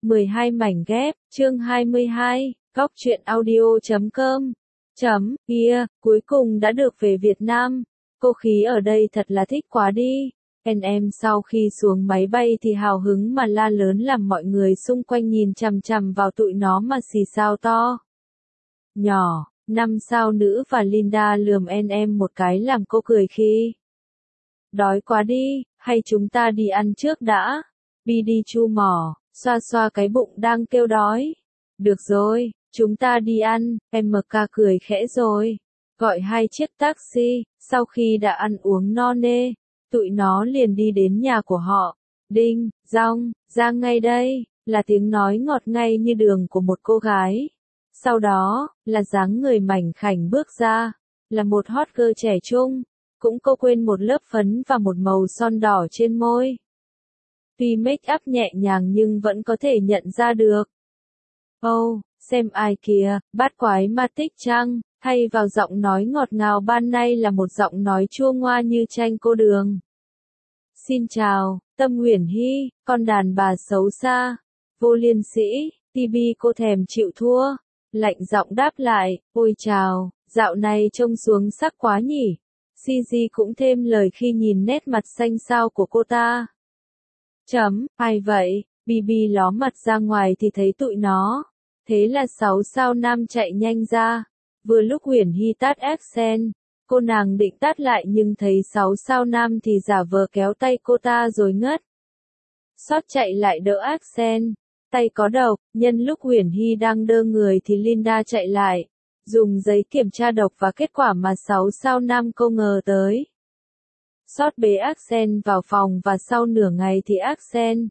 12 mảnh ghép, chương 22, góc truyện audio.com. Cuối cùng đã được về Việt Nam. Cô khí ở đây thật là thích quá đi. Em sau khi xuống máy bay thì hào hứng mà la lớn làm mọi người xung quanh nhìn chằm chằm vào tụi nó mà xì xào to. Nhỏ, 5 sao nữ và Linda lườm em một cái làm cô cười khi. Đói quá đi, hay chúng ta đi ăn trước đã? Bi đi chu mỏ, xoa xoa cái bụng đang kêu đói. Được rồi, chúng ta đi ăn, MK cười khẽ rồi. Gọi 2 chiếc taxi, sau khi đã ăn uống no nê, tụi nó liền đi đến nhà của họ. Đinh, dong, ra ngay đây, là tiếng nói ngọt ngây như đường của một cô gái. Sau đó, là dáng người mảnh khảnh bước ra, là một hot girl trẻ trung, cũng cô quên một lớp phấn và một màu son đỏ trên môi. Tuy make up nhẹ nhàng nhưng vẫn có thể nhận ra được. Oh, xem ai kìa, bát quái ma tích chăng, thay vào giọng nói ngọt ngào ban nay là một giọng nói chua ngoa như chanh cô đường. Xin chào, Tâm Uyển Hy, con đàn bà xấu xa, vô liêm sĩ, TB cô thèm chịu thua, lạnh giọng đáp lại, ôi chào, dạo này trông xuống sắc quá nhỉ. CG cũng thêm lời khi nhìn nét mặt xanh xao của cô ta. Ai vậy? BB ló mặt ra ngoài thì thấy tụi nó. Thế là 6 sao nam chạy nhanh ra. Vừa lúc Uyển Hy tát accent, cô nàng định tát lại nhưng thấy 6 sao nam thì giả vờ kéo tay cô ta rồi ngất. Sót chạy lại đỡ accent. Tay có độc, nhân lúc Uyển Hy đang đơ người thì Linda chạy lại. Dùng giấy kiểm tra độc và kết quả mà 6 sao nam cô ngờ tới. Sót bế accent vào phòng và sau nửa ngày thì accent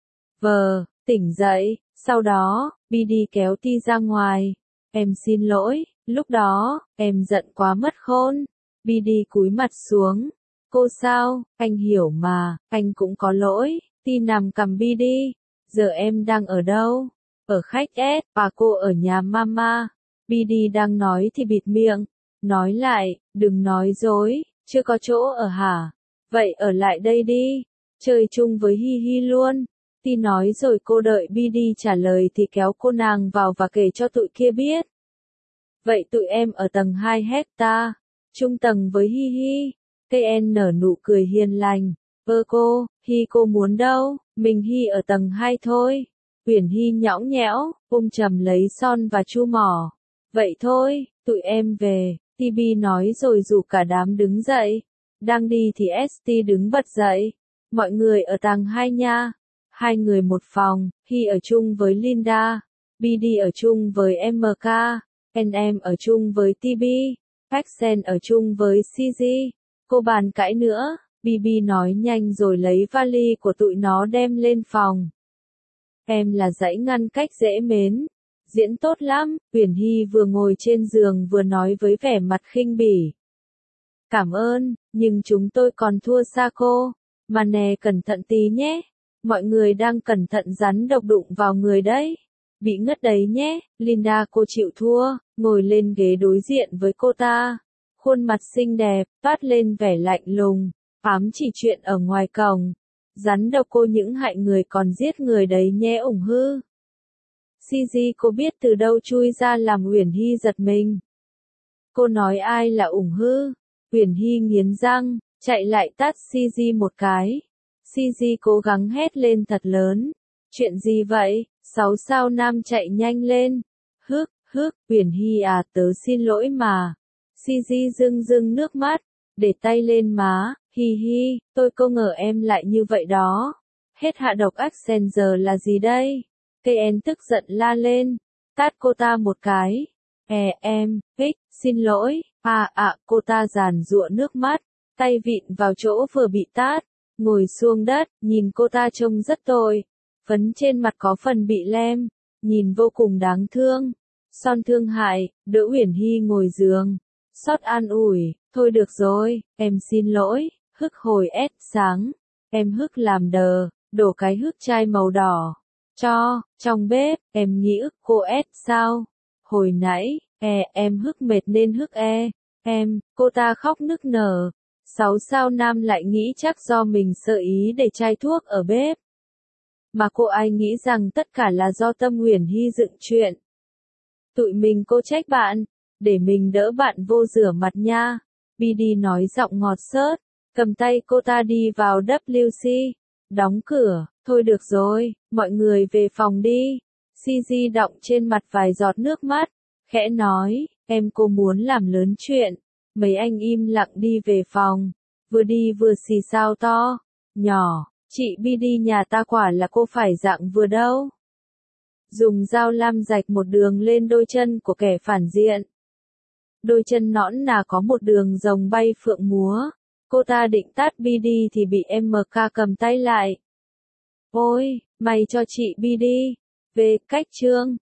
tỉnh dậy, sau đó, Bi đi kéo Ti ra ngoài. Em xin lỗi, lúc đó, em giận quá mất khôn. Bi đi cúi mặt xuống. Cô sao, anh hiểu mà, anh cũng có lỗi. Ti nằm cầm Bi đi. Giờ em đang ở đâu? Ở khách S, và cô ở nhà mama. Bi đi đang nói thì bịt miệng. Nói lại, đừng nói dối, chưa có chỗ ở hả? Vậy ở lại đây đi, chơi chung với Hi Hi luôn. Ti nói rồi cô đợi Bi đi trả lời thì kéo cô nàng vào và kể cho tụi kia biết. Vậy tụi em ở tầng 2 hecta, chung tầng với Hi Hi. TN nở nụ cười hiền lành. Cô, Hi cô muốn đâu, mình Hi ở tầng 2 thôi. Uyển Hy nhõng nhẽo, trầm lấy son và chu mỏ. Vậy thôi, tụi em về, TB nói rồi rủ cả đám đứng dậy. Đang đi thì ST đứng bật dậy. Mọi người ở tầng 2 nha. 2 người một phòng, Hy ở chung với Linda. BD ở chung với MK. Em ở chung với TB. Accent ở chung với CG. Cô bàn cãi nữa. BB nói nhanh rồi lấy vali của tụi nó đem lên phòng. Em là dãy ngăn cách dễ mến. Diễn tốt lắm, Uyển Hy vừa ngồi trên giường vừa nói với vẻ mặt khinh bỉ. Cảm ơn, nhưng chúng tôi còn thua xa cô. Mà nè cẩn thận tí nhé. Mọi người đang cẩn thận rắn độc đụng vào người đấy. Bị ngất đấy nhé. Linda cô chịu thua, ngồi lên ghế đối diện với cô ta. Khuôn mặt xinh đẹp, toát lên vẻ lạnh lùng. Ám chỉ chuyện ở ngoài cổng. Rắn độc cô những hại người còn giết người đấy nhé ủng hư. CG cô biết từ đâu chui ra làm Uyển Hy giật mình. Cô nói ai là ủng hư? Uyển Hy nghiến răng, chạy lại tát CG một cái. CG cố gắng hét lên thật lớn. Chuyện gì vậy? 6 sao nam chạy nhanh lên. Uyển Hy à tớ xin lỗi mà. CG rưng rưng nước mắt, để tay lên má. Hi hi, tôi cô ngờ em lại như vậy đó. Hết hạ độc accent giờ là gì đây? KN tức giận la lên, tát cô ta một cái. Xin lỗi, cô ta giàn giụa nước mắt, tay vịn vào chỗ vừa bị tát, ngồi xuống đất, nhìn cô ta trông rất tồi. Phấn trên mặt có phần bị lem, nhìn vô cùng đáng thương. Son thương hại, đỡ Uyển Hy ngồi giường. Sót an ủi, thôi được rồi, em xin lỗi. Hức hồi sáng, em hức làm đổ cái hức chai màu đỏ. Trong bếp, em nghĩ ức cô sao? Hồi nãy, em hức mệt nên hức cô ta khóc nức nở. 6 sao nam lại nghĩ chắc do mình sợ ý để chai thuốc ở bếp. Mà cô ai nghĩ rằng tất cả là do Tâm Uyển Hy dựng chuyện. Tụi mình cô trách bạn, để mình đỡ bạn vô rửa mặt nha. BD nói giọng ngọt xớt, cầm tay cô ta đi vào WC, đóng cửa, thôi được rồi, mọi người về phòng đi. CG đọng trên mặt vài giọt nước mắt, khẽ nói, em cô muốn làm lớn chuyện. Mấy anh im lặng đi về phòng, vừa đi vừa xì xào to, nhỏ, chị BD nhà ta quả là cô phải dạng vừa đâu. Dùng dao lam rạch một đường lên đôi chân của kẻ phản diện. Đôi chân nõn nà có một đường rồng bay phượng múa. Cô ta định tát BD thì bị MK cầm tay lại. Ôi, mày cho chị BD. Về cách chương.